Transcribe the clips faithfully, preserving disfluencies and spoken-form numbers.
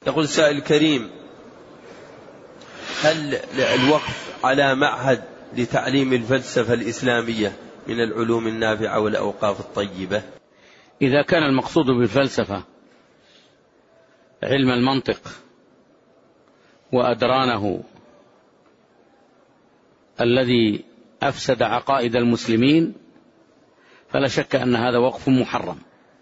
يقول سائل كريم: هل الوقف على معهد لتعليم الفلسفة الإسلامية من العلوم النافعة والأوقاف الطيبة؟ إذا كان المقصود بالفلسفة علم المنطق وأدرانه الذي أفسد عقائد المسلمين فلا شك أن هذا وقف محرم،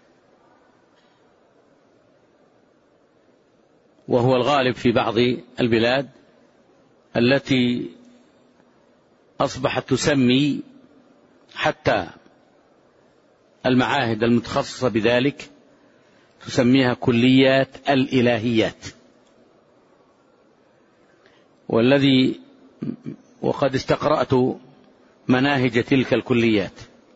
وهو الغالب في بعض البلاد التي أصبحت تسمي حتى المعاهد المتخصصة بذلك تسميها كليات الإلهيات، والذي وقد استقرأت مناهج تلك الكليات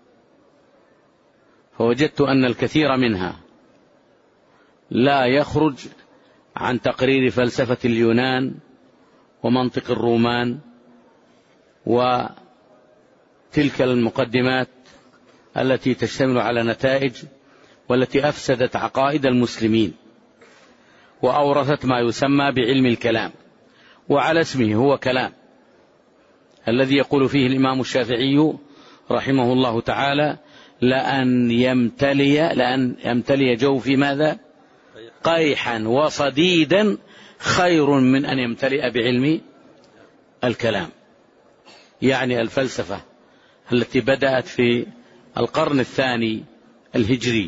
فوجدت أن الكثير منها لا يخرج عن تقرير فلسفة اليونان ومنطق الرومان وتلك المقدمات التي تشتمل على نتائج والتي أفسدت عقائد المسلمين وأورثت ما يسمى بعلم الكلام، وعلى اسمه هو كلام، الذي يقول فيه الإمام الشافعي رحمه الله تعالى: لأن يمتلي لأن يمتلي جوفي ماذا؟ قيحا وصديدا خير من أن يمتلئ بعلم الكلام. يعني الفلسفة التي بدأت في القرن الثاني الهجري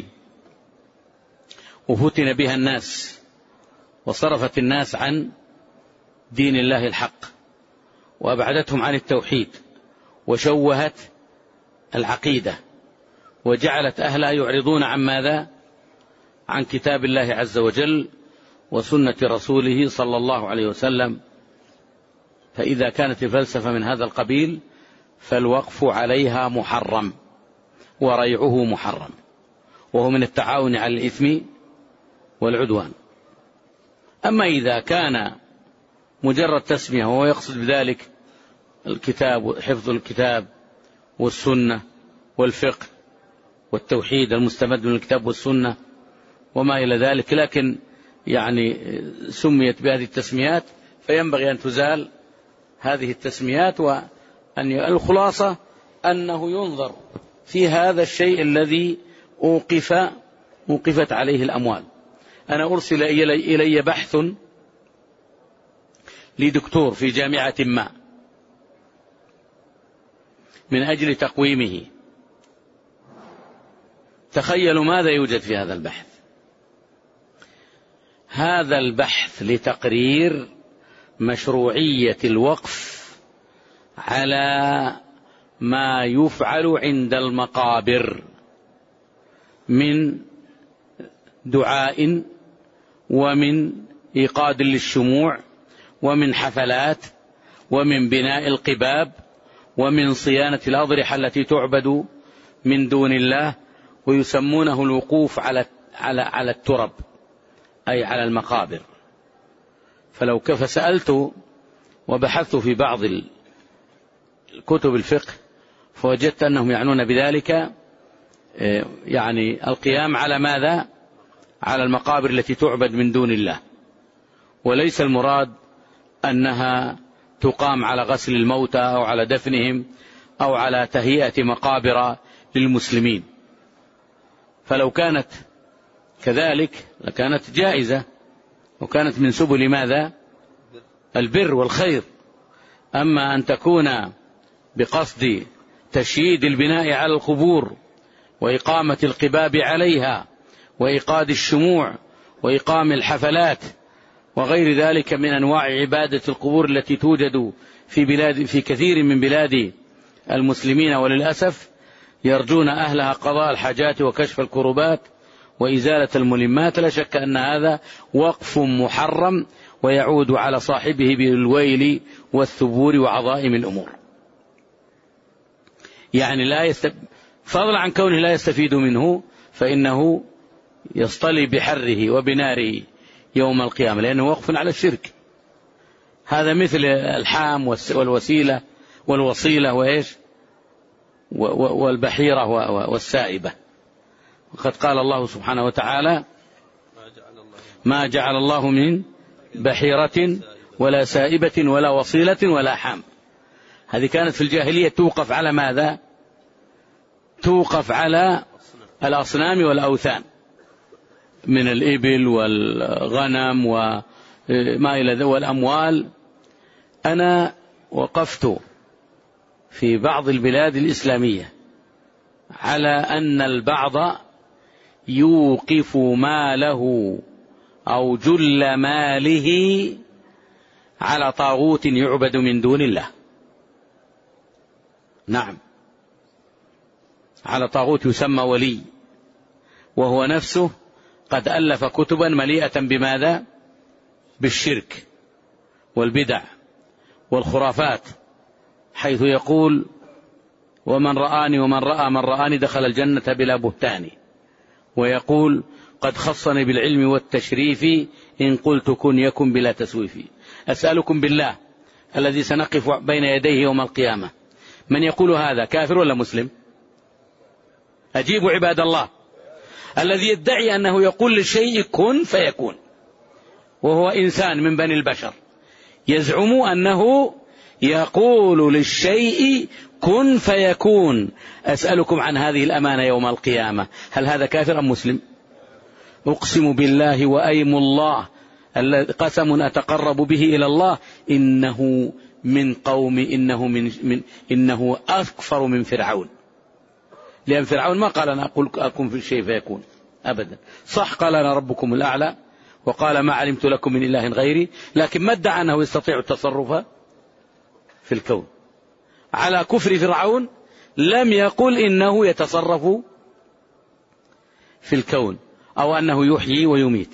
وفتن بها الناس وصرفت الناس عن دين الله الحق وأبعدتهم عن التوحيد وشوهت العقيدة وجعلت أهلها يعرضون عن ماذا؟ عن كتاب الله عز وجل وسنة رسوله صلى الله عليه وسلم. فإذا كانت الفلسفة من هذا القبيل فالوقف عليها محرم وريعه محرم، وهو من التعاون على الإثم والعدوان. أما إذا كان مجرد تسمية وهو يقصد بذلك الكتاب، حفظ الكتاب والسنة والفقه والتوحيد المستمد من الكتاب والسنة وما إلى ذلك، لكن يعني سميت بهذه التسميات فينبغي أن تزال هذه التسميات، وأن الخلاصة أنه ينظر في هذا الشيء الذي أوقف أوقفت عليه الأموال. أنا أرسل إلي بحث لدكتور في جامعة ما من أجل تقويمه، تخيلوا ماذا يوجد في هذا البحث. هذا البحث لتقرير مشروعية الوقف على ما يفعل عند المقابر من دعاء ومن إيقاد للشموع ومن حفلات ومن بناء القباب ومن صيانة الأضرحة التي تعبد من دون الله، ويسمونه الوقوف على على على الترب أي على المقابر. فلو كيف سألت وبحثت في بعض الكتب الفقه فوجدت أنهم يعنون بذلك يعني القيام على ماذا؟ على المقابر التي تعبد من دون الله، وليس المراد أنها تقام على غسل الموتى أو على دفنهم أو على تهيئة مقابر للمسلمين. فلو كانت كذلك لكانت جائزة وكانت من سبل ماذا؟ البر والخير. أما أن تكون بقصد تشييد البناء على القبور وإقامة القباب عليها وإيقاد الشموع وإقام الحفلات وغير ذلك من أنواع عبادة القبور التي توجد في بلاد في كثير من بلاد المسلمين، وللأسف يرجون أهلها قضاء الحاجات وكشف الكربات وإزالة الملمات، لا شك أن هذا وقف محرم ويعود على صاحبه بالويل والثبور وعظائم الأمور. يعني لا يست... فضلا عن كونه لا يستفيد منه فإنه يصطلي بحره وبناره يوم القيامة، لأنه وقف على الشرك. هذا مثل الحام والوسيلة والوصيلة وإيش والبحيرة والسائبة. وقد قال الله سبحانه وتعالى: ما جعل الله من بحيرة ولا سائبة ولا وصيلة ولا حام. هذه كانت في الجاهلية توقف على ماذا؟ توقف على الأصنام والأوثان من الإبل والغنم وما إلى ذلك والأموال. أنا وقفت في بعض البلاد الإسلامية على أن البعض يوقف ماله أو جل ماله على طاغوت يعبد من دون الله. نعم، على طاغوت يسمى ولي، وهو نفسه قد ألف كتبا مليئة بماذا؟ بالشرك والبدع والخرافات، حيث يقول: ومن رآني ومن رأى من رآني دخل الجنة بلا بهتان. ويقول: قد خصني بالعلم والتشريف إن قلت كن يكن بلا تسويف. أسألكم بالله الذي سنقف بين يديه يوم القيامة، من يقول هذا كافر ولا مسلم؟ أجيبوا عباد الله. الذي يدعي أنه يقول للشيء كن فيكون، وهو إنسان من بني البشر، يزعم أنه يقول للشيء كن فيكون. أسألكم عن هذه الأمانة يوم القيامة، هل هذا كافر أم مسلم؟ أقسم بالله وأيم الله قسم أتقرب به إلى الله إنه من قوم إنه من, من إنه أكفر من فرعون. لأن فرعون ما قال أنا أقول أكون في الشيء فيكون أبدا. صح قال أنا ربكم الأعلى، وقال ما علمت لكم من إله غيري، لكن ما ادعى أنه يستطيع التصرف في الكون. على كفر فرعون لم يقل إنه يتصرف في الكون أو أنه يحيي ويميت،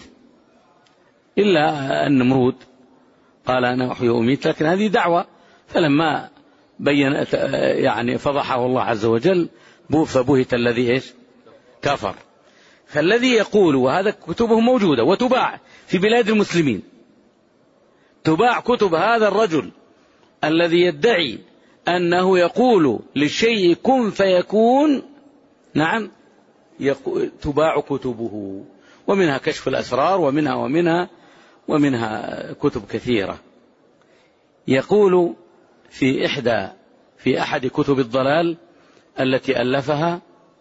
إلا النمرود قال أنا أحيي وأميت، لكن هذه دعوة. فلما بين يعني فضحه الله عز وجل فبهت الذي إيش كفر. فالذي يقول، وهذا كتبه موجودة وتباع في بلاد المسلمين، تباع كتب هذا الرجل الذي يدعي أنه يقول للشيء كن فيكون. نعم، تباع كتبه، ومنها كشف الأسرار ومنها ومنها ومنها كتب كثيرة. يقول في إحدى في أحد كتب الضلال التي ألفها،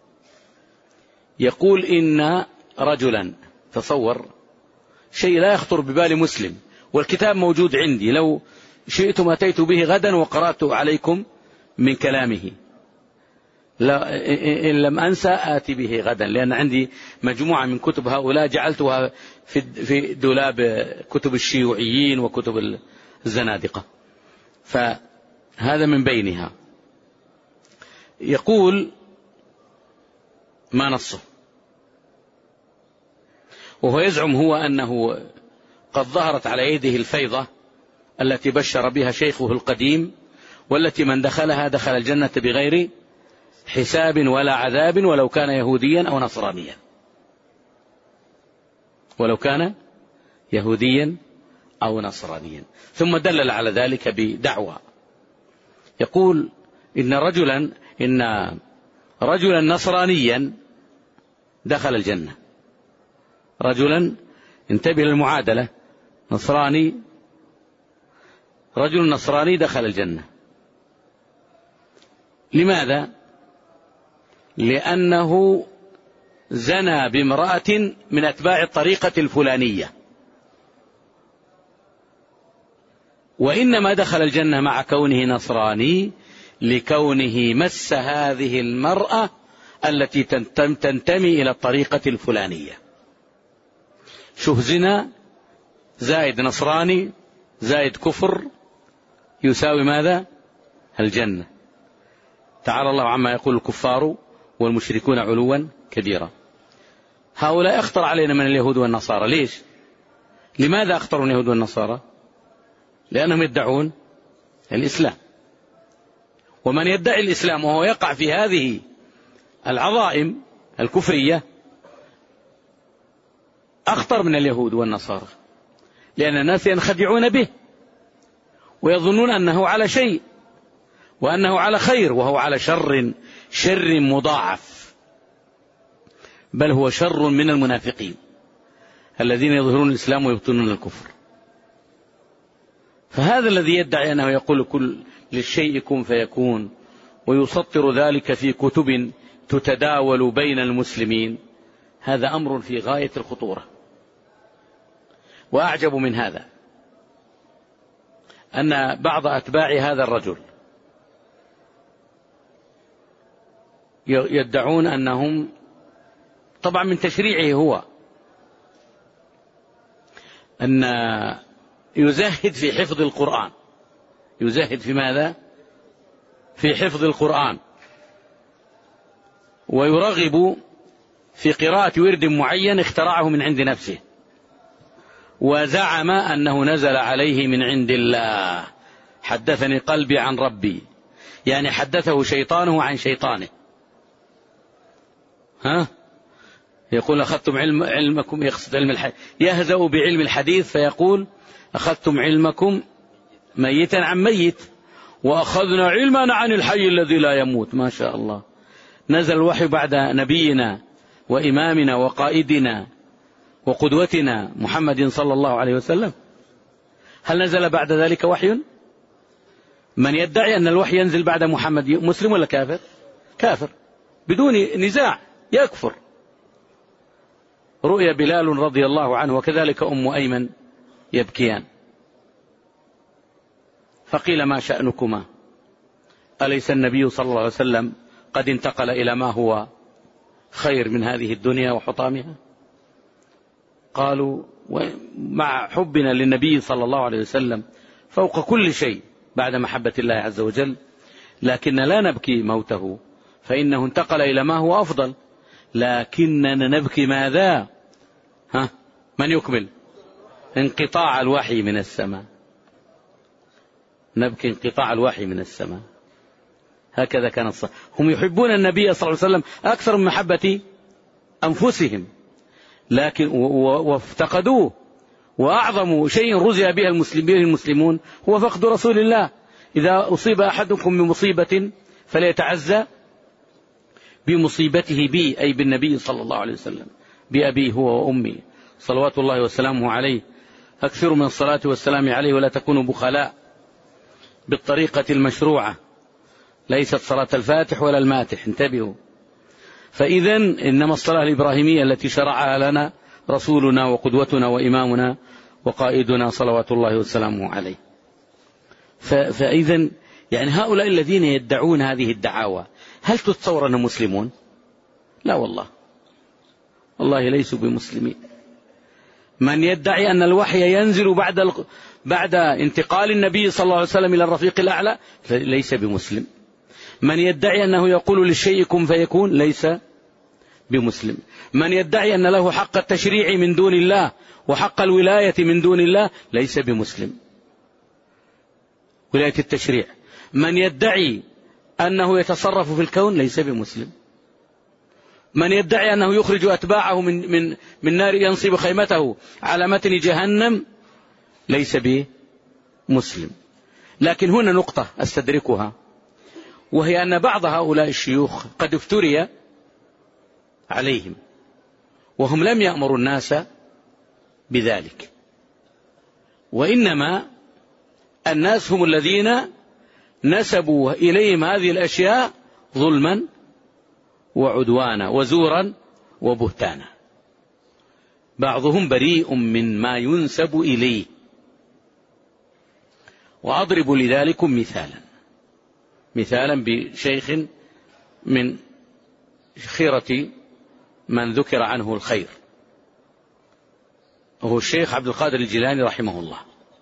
يقول إن رجلا، تصور شيء لا يخطر ببال مسلم، والكتاب موجود عندي، لو شئتم أتيت به غدا وقرأت عليكم من كلامه، لا إن لم أنسى آتي به غدا، لأن عندي مجموعة من كتب هؤلاء جعلتها في دولاب كتب الشيوعيين وكتب الزنادقة، فهذا من بينها. يقول ما نصه، وهو يزعم هو أنه قد ظهرت على يده الفيضة التي بشر بها شيخه القديم، والتي من دخلها دخل الجنة بغير حساب ولا عذاب، ولو كان يهوديا أو نصرانيا، ولو كان يهوديا أو نصرانيا. ثم دلل على ذلك بدعوى، يقول إن رجلا إن رجلا نصرانيا دخل الجنة. رجلا، انتبه للمعادلة، نصراني، رجل نصراني دخل الجنة. لماذا؟ لأنه زنى بامرأة من أتباع الطريقة الفلانية، وإنما دخل الجنة مع كونه نصراني لكونه مس هذه المرأة التي تنتمي إلى الطريقة الفلانية. شوف، زنا زائد نصراني زائد كفر يساوي ماذا؟ الجنة. تعالى الله عما يقول الكفار والمشركون علوا كبيرا. هؤلاء أخطر علينا من اليهود والنصارى. ليش؟ لماذا أخطروا اليهود والنصارى؟ لأنهم يدعون الإسلام، ومن يدعي الإسلام وهو يقع في هذه العظائم الكفرية أخطر من اليهود والنصارى، لأن الناس ينخدعون به ويظنون أنه على شيء وأنه على خير، وهو على شر شر مضاعف، بل هو شر من المنافقين. الذين يظهرون الإسلام ويبطنون الكفر. فهذا الذي يدعي أنه يقول كل للشيء كن فيكون ويسطر ذلك في كتب تتداول بين المسلمين، هذا أمر في غاية الخطورة. وأعجب من هذا أن بعض أتباع هذا الرجل يدعون أنهم طبعا من تشريعه هو أن يزهد في حفظ القرآن. يزهد في ماذا؟ في حفظ القرآن، ويرغب في قراءة ورد معين اخترعه من عند نفسه، وزعم أنه نزل عليه من عند الله. حدثني قلبي عن ربي، يعني حدثه شيطانه عن شيطانه. ها؟ يقول أخذتم علم علمكم، يقصد علم الحديث، يهزأ بعلم الحديث فيقول أخذتم علمكم ميتا عن ميت وأخذنا علمنا عن الحي الذي لا يموت. ما شاء الله. نزل الوحي بعد نبينا وإمامنا وقائدنا وقدوتنا محمد صلى الله عليه وسلم. هل نزل بعد ذلك وحي؟ من يدعي أن الوحي ينزل بعد محمد مسلم ولا كافر؟ كافر بدون نزاع، يكفر. رؤيا بلال رضي الله عنه وكذلك أم أيمن يبكيان، فقيل ما شأنكما؟ أليس النبي صلى الله عليه وسلم قد انتقل إلى ما هو خير من هذه الدنيا وحطامها؟ قالوا مع حبنا للنبي صلى الله عليه وسلم فوق كل شيء بعد محبة الله عز وجل، لكن لا نبكي موته فإنه انتقل إلى ما هو أفضل، لكننا نبكي ماذا؟ ها؟ من يكمل؟ انقطاع الوحي من السماء. نبكي انقطاع الوحي من السماء. هكذا كان الصحابة، هم يحبون النبي صلى الله عليه وسلم أكثر من محبة أنفسهم، لكن وافتقدوه. وأعظم شيء رزق به المسلمون هو فقد رسول الله. إذا أصيب أحدكم بمصيبة فليتعزى بمصيبته بي، أي بالنبي صلى الله عليه وسلم، بأبي هو وأمي صلوات الله وسلامه عليه. أكثروا من الصلاة والسلام عليه ولا تكونوا بخلاء بالطريقة المشروعة، ليست صلاة الفاتح ولا الماتح، انتبهوا. فإذا إنما الصلاة الإبراهيمية التي شرعها لنا رسولنا وقدوتنا وإمامنا وقائدنا صلوات الله وسلامه عليه. فإذا يعني هؤلاء الذين يدعون هذه الدعاوى هل تتصور أنهم مسلمون؟ لا والله، والله ليسوا بمسلمين. من يدعي أن الوحي ينزل بعد بعد انتقال النبي صلى الله عليه وسلم إلى الرفيق الأعلى ليس بمسلم. من يدعي أنه يقول للشيء كن فيكون ليس بمسلم. من يدعي أن له حق التشريع من دون الله وحق الولاية من دون الله ليس بمسلم. ولاية التشريع. من يدعي أنه يتصرف في الكون ليس بمسلم. من يدعي أنه يخرج أتباعه من, من, من نار ينصب خيمته على متن جهنم ليس بمسلم. لكن هنا نقطة أستدركها، وهي أن بعض هؤلاء الشيوخ قد افتري عليهم وهم لم يأمروا الناس بذلك، وإنما الناس هم الذين نسبوا إليهم هذه الأشياء ظلما وعدوانا وزورا وبهتانا. بعضهم بريء من ما ينسب إليه. وأضرب لذلكم مثالا مثالا بشيخ من خيرة من ذكر عنه الخير، وهو الشيخ عبد القادر الجيلاني رحمه الله.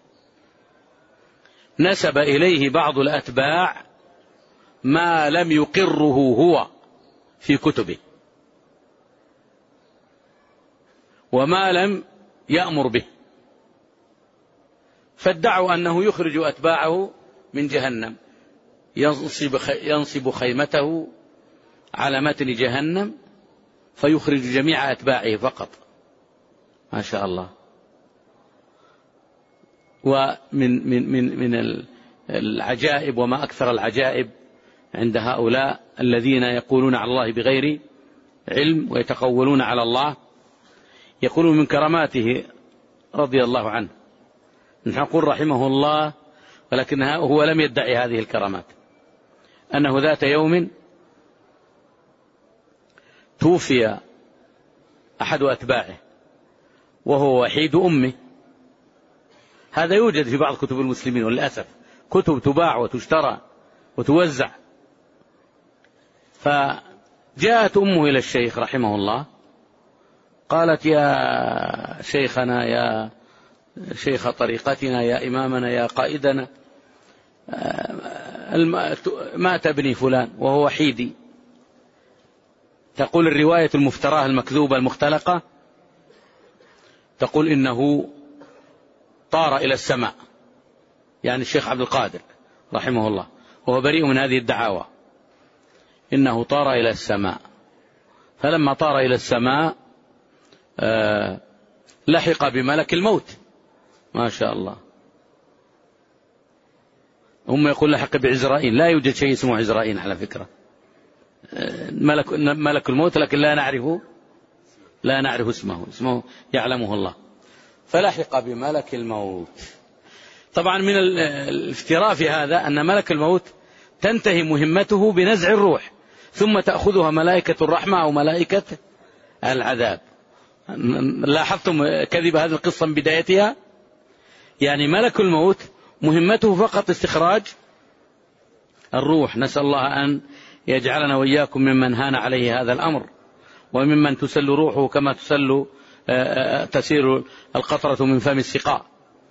نسب إليه بعض الأتباع ما لم يقره هو في كتبه وما لم يأمر به، فادعوا أنه يخرج أتباعه من جهنم، ينصب ينصب خيمته على متن جهنم فيخرج جميع أتباعه فقط. ما شاء الله. ومن من من من العجائب وما أكثر العجائب عند هؤلاء الذين يقولون على الله بغير علم ويتقولون على الله، يقولون من كراماته رضي الله عنه، نحن نقول رحمه الله، ولكن هو لم يدعي هذه الكرامات، أنه ذات يوم توفي أحد أتباعه وهو وحيد أمه. هذا يوجد في بعض كتب المسلمين، وللأسف كتب تباع وتشترى وتوزع. فجاءت أمه إلى الشيخ رحمه الله، قالت: يا شيخنا، يا شيخ طريقتنا، يا إمامنا، يا قائدنا، مات ابني فلان وهو وحيدي. تقول الرواية المفتراه المكذوبة المختلقة، تقول إنه طار إلى السماء، يعني الشيخ عبد القادر رحمه الله، وهو بريء من هذه الدعاوى، إنه طار إلى السماء. فلما طار إلى السماء آه لحق بملك الموت. ما شاء الله. هم يقول لحق بعزرائيل، لا يوجد شيء اسمه عزرائيل على فكرة، ملك, ملك الموت، لكن لا نعرفه لا نعرف اسمه اسمه يعلمه الله. فلحق بملك الموت. طبعا من الافتراء في هذا أن ملك الموت تنتهي مهمته بنزع الروح، ثم تأخذها ملائكة الرحمة أو ملائكة العذاب. لاحظتم كذب هذه القصة من بدايتها؟ يعني ملك الموت مهمته فقط استخراج الروح. نسأل الله أن يجعلنا وإياكم ممن هان عليه هذا الأمر، وممن تسل روحه كما تسل تسير القطرة من فم السقاء.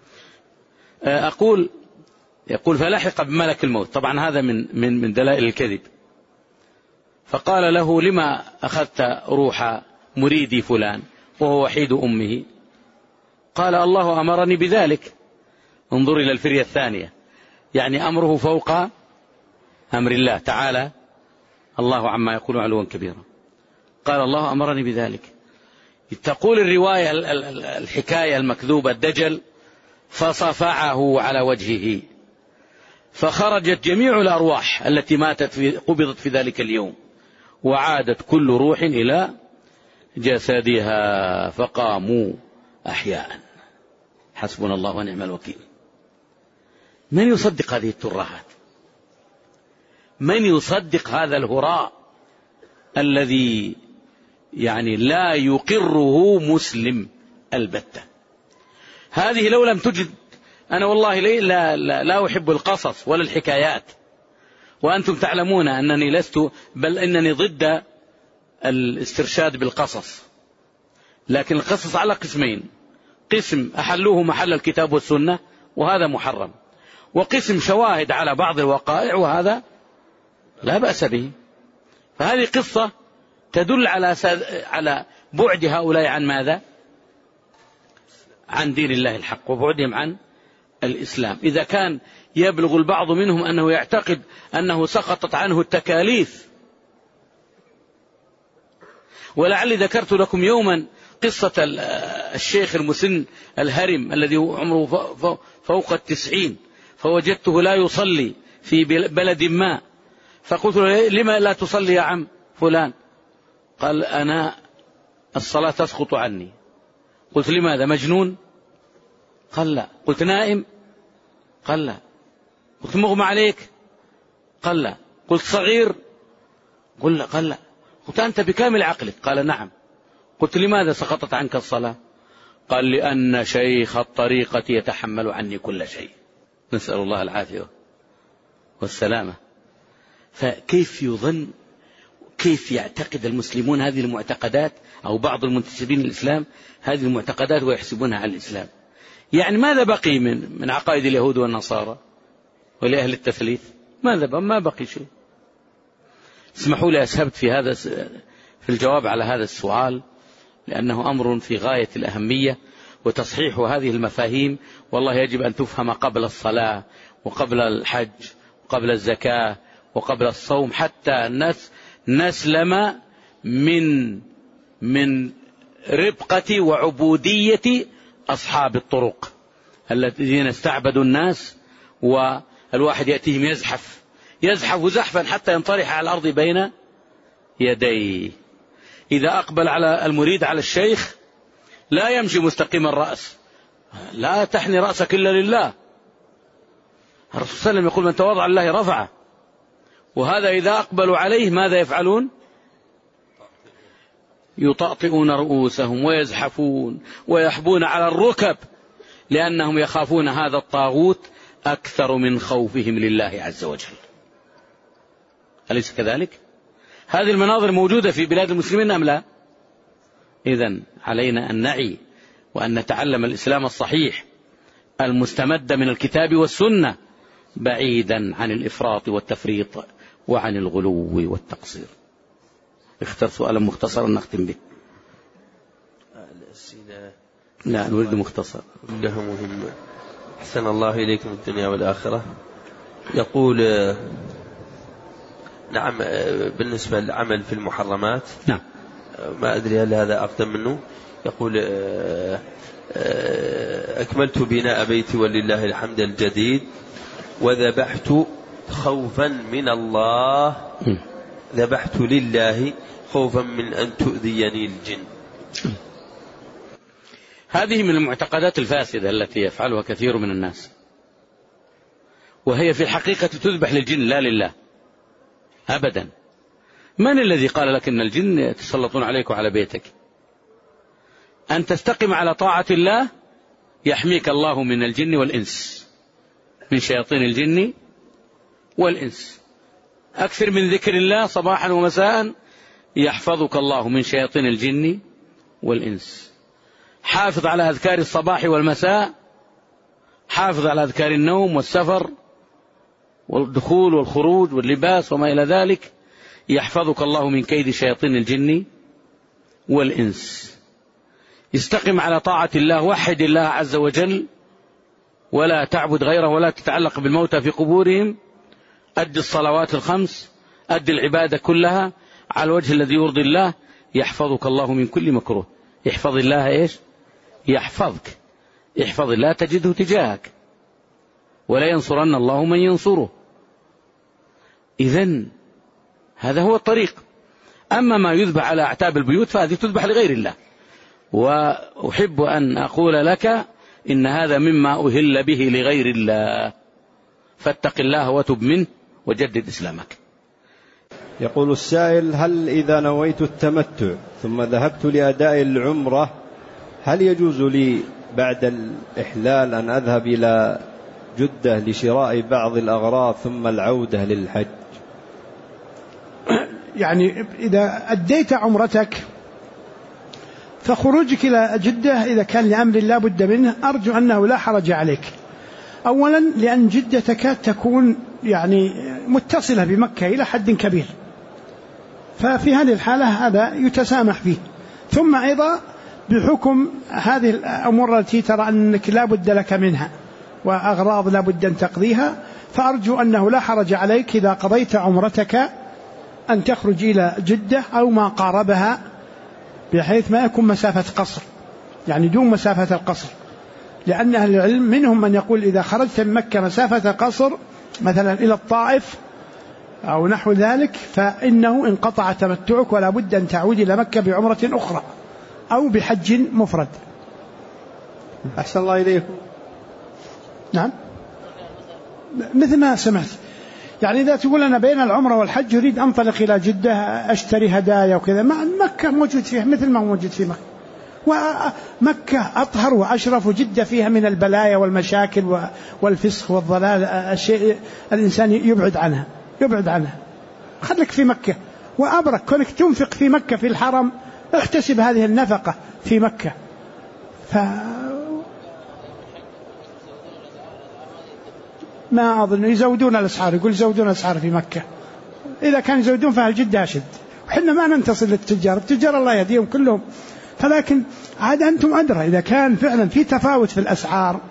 أقول يقول فلحق بملك الموت. طبعا هذا من من من دلائل الكذب. فقال له: لما أخذت روح مريدي فلان وهو وحيد أمه؟ قال: الله أمرني بذلك. انظر إلى الفرية الثانية، يعني أمره فوق أمر الله تعالى، الله عما يقول علوا كبيرا. قال: الله أمرني بذلك. تقول الرواية الحكاية المكذوبة الدجل: فصفعه على وجهه، فخرجت جميع الأرواح التي ماتت في قبضت في ذلك اليوم، وعادت كل روح إلى جسدها، فقاموا أحياء. حسبنا الله ونعم الوكيل. من يصدق هذه الترهات؟ من يصدق هذا الهراء الذي يعني لا يقره مسلم البتة؟ هذه لو لم تجد، أنا والله لا, لا, لا أحب القصص ولا الحكايات، وأنتم تعلمون أنني لست، بل أنني ضد الاسترشاد بالقصص. لكن القصص على قسمين: قسم أحلوه محل الكتاب والسنة وهذا محرم، وقسم شواهد على بعض الوقائع وهذا لا بأس به. فهذه قصة تدل على على بعد هؤلاء عن ماذا؟ عن دين الله الحق وبعدهم عن الإسلام. إذا كان يبلغ البعض منهم أنه يعتقد أنه سقطت عنه التكاليف. ولعلي ذكرت لكم يوما قصة الشيخ المسن الهرم الذي عمره فوق التسعين، فوجدته لا يصلي في بلد ما، فقلت له: لما لا تصلي يا عم فلان؟ قال: أنا الصلاة تسقط عني. قلت: لماذا؟ مجنون؟ قال: لا. قلت: نائم؟ قال: لا. قلت: مغمى عليك؟ قال: لا. قلت: صغير؟ قل لا. قال: لا. قلت: أنت بكامل عقلك؟ قال: نعم. قلت: لماذا سقطت عنك الصلاة؟ قال: لأن شيخ الطريقة يتحمل عني كل شيء. نسأل الله العافية والسلامة. فكيف يظن، كيف يعتقد المسلمون هذه المعتقدات، أو بعض المنتسبين للإسلام هذه المعتقدات ويحسبونها على الإسلام؟ يعني ماذا بقي من من عقائد اليهود والنصارى ولأهل التثليث؟ ماذا بقى؟ ما بقي شيء. اسمحوا لي أسهبت في هذا في الجواب على هذا السؤال، لأنه أمر في غاية الأهمية، وتصحيح هذه المفاهيم والله يجب أن تفهم قبل الصلاة وقبل الحج وقبل الزكاة وقبل الصوم، حتى نسلم من من ربقة وعبودية أصحاب الطرق الذين استعبدوا الناس، والواحد يأتيهم يزحف يزحف زحفا حتى ينطرح على الأرض بين يديه. إذا أقبل على المريد على الشيخ لا يمشي مستقيم الرأس، لا تحني رأسك إلا لله. الرسول صلى الله عليه وسلم يقول من تواضع لله رفعه. وهذا إذا أقبلوا عليه ماذا يفعلون؟ يطأطئون رؤوسهم ويزحفون ويحبون على الركب، لأنهم يخافون هذا الطاغوت أكثر من خوفهم لله عز وجل. أليس كذلك؟ هذه المناظر موجودة في بلاد المسلمين أم لا؟ إذن علينا أن نعي وأن نتعلم الإسلام الصحيح المستمد من الكتاب والسنة، بعيدا عن الإفراط والتفريط وعن الغلو والتقصير. اختر سؤالا مختصرا نختم به. لا نريد مختصر. إنه مهم. أحسن الله إليكم الدنيا والآخرة. يقول نعم بالنسبة للعمل في المحرمات، نعم ما أدري هل هذا أقدم منه. يقول أكملت بناء بيتي ولله الحمد الجديد، وذبحت خوفا من الله، ذبحت لله خوفا من أن تؤذيني الجن. هذه من المعتقدات الفاسدة التي يفعلها كثير من الناس، وهي في الحقيقة تذبح للجن لا لله أبدا. من الذي قال لك أن الجن يتسلطون عليك وعلى بيتك؟ أن تستقم على طاعة الله يحميك الله من الجن والإنس، من شياطين الجن والإنس. أكثر من ذكر الله صباحا ومساء يحفظك الله من شياطين الجن والإنس. حافظ على أذكار الصباح والمساء، حافظ على أذكار النوم والسفر والدخول والخروج واللباس وما إلى ذلك، يحفظك الله من كيد شياطين الجن والإنس. استقم على طاعة الله، وحد الله عز وجل ولا تعبد غيره، ولا تتعلق بالموتى في قبورهم. أد الصلوات الخمس، أد العبادة كلها على الوجه الذي يرضي الله، يحفظك الله من كل مكروه. احفظ الله إيش؟ يحفظك. احفظ الله تجده تجاهك، ولا ينصرن الله من ينصره. إذن هذا هو الطريق. أما ما يذبح على أعتاب البيوت فهذه تذبح لغير الله. وأحب أن أقول لك إن هذا مما أهل به لغير الله، فاتق الله وتب منه وجدد إسلامك. يقول السائل: هل إذا نويت التمتع ثم ذهبت لأداء العمرة هل يجوز لي بعد الإحلال أن أذهب إلى جدة لشراء بعض الأغراض ثم العودة للحج؟ يعني إذا أديت عمرتك فخروجك إلى جدة إذا كان لأمر لا بد منه أرجو أنه لا حرج عليك. أولا لأن جدة تكاد تكون يعني متصلة بمكة إلى حد كبير، ففي هذه الحالة هذا يتسامح فيه. ثم أيضا بحكم هذه الأمور التي ترى أنك لا بد لك منها وأغراض لا بد أن تقضيها، فأرجو أنه لا حرج عليك إذا قضيت عمرتك أن تخرج إلى جدة أو ما قاربها، بحيث ما يكون مسافة قصر، يعني دون مسافة القصر. لأن أهل العلم منهم من يقول إذا خرجت من مكة مسافة قصر مثلا إلى الطائف أو نحو ذلك فإنه انقطع تمتعك ولا بد أن تعود إلى مكة بعمرة أخرى أو بحج مفرد. أحسن الله إليكم. نعم مثل ما سمعت، يعني إذا تقول أنا بين العمرة والحج يريد أنطلق إلى جدة أشتري هدايا وكذا، مكة موجود فيها مثل ما موجود في مكة، ومكة أطهر وأشرف، وجدة فيها من البلايا والمشاكل والفسق والضلال الشيء الإنسان يبعد عنها يبعد عنها خليك في مكة وأبرك. كونك تنفق في مكة في الحرم احتسب هذه النفقة في مكة. ف ما أظن يزودون الأسعار، يقول يزودون الأسعار في مكة، إذا كان يزودون فهل جدة أشد. وحنا ما ننتصر للتجار، التجار الله يهديهم كلهم، فلكن عاد أنتم أدرى إذا كان فعلا في تفاوت في الأسعار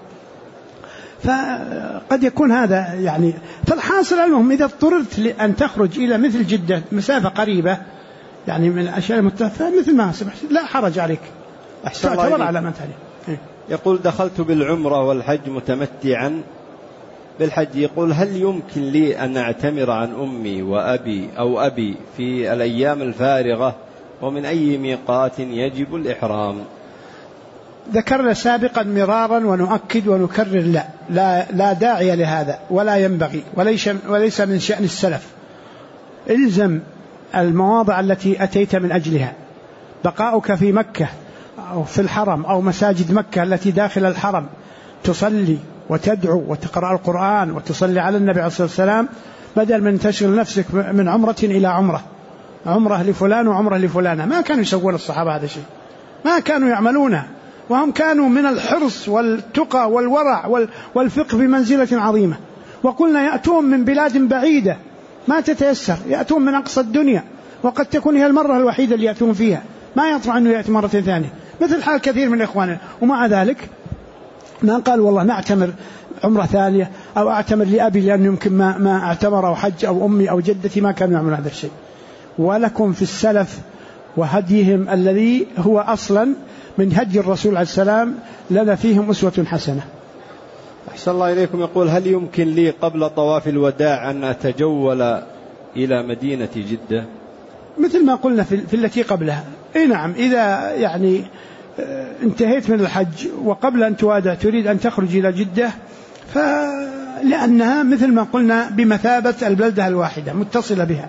فقد يكون هذا يعني. فالحاصل المهم إذا اضطررت لأن تخرج إلى مثل جدة مسافة قريبة يعني من الأشياء المتفقة مثل ما سمحت لا حرج عليك، تعتبر على من تالي. يقول دخلت بالعمرة والحج متمتعا بالحج، يقول هل يمكن لي أن أعتمر عن أمي وأبي أو أبي في الأيام الفارغة، ومن أي ميقات يجب الإحرام؟ ذكرنا سابقا مرارا ونؤكد ونكرر لا لا, لا داعي لهذا ولا ينبغي وليس, وليس من شأن السلف. إلزم المواضع التي أتيت من أجلها. بقاؤك في مكة أو في الحرم أو مساجد مكة التي داخل الحرم تصلي وتدعو وتقرأ القرآن وتصلي على النبي عليه الصلاة والسلام بدل من تشغل نفسك من عمرة إلى عمرة، عمرة لفلان وعمرة لفلانة. ما كانوا يسوون الصحابة هذا الشيء، ما كانوا يعملونه، وهم كانوا من الحرص والتقى والورع والفقه بمنزلة عظيمة. وقلنا يأتون من بلاد بعيدة ما تتيسر، يأتون من أقصى الدنيا، وقد تكون هي المرة الوحيدة اللي يأتون فيها، ما يطمع أنه يأتي مرة ثانية، مثل حال كثير من إخواننا. ومع ذلك ما قال والله نعتمر عمرة ثانية أو أعتمر لأبي لأنه يمكن ما, ما أعتمر أو حج أو أمي أو جدتي، ما كانوا يعملون هذا الشيء. ولكم في السلف وهديهم الذي هو أصلا من هدي الرسول عليه السلام لنا فيهم أسوة حسنة. أحسن الله إليكم. يقول هل يمكن لي قبل طواف الوداع أن أتجول إلى مدينة جدة؟ مثل ما قلنا في, في التي قبلها. إيه نعم، إذا يعني انتهيت من الحج وقبل أن توادع تريد أن تخرج إلى جدة، فلأنها مثل ما قلنا بمثابة البلدة الواحدة متصلة بها.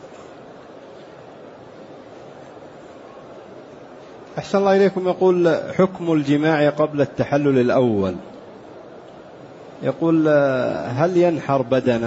أحسن الله إليكم. يقول حكم الجماع قبل التحلل الأول. يقول هل ينحر بدنه؟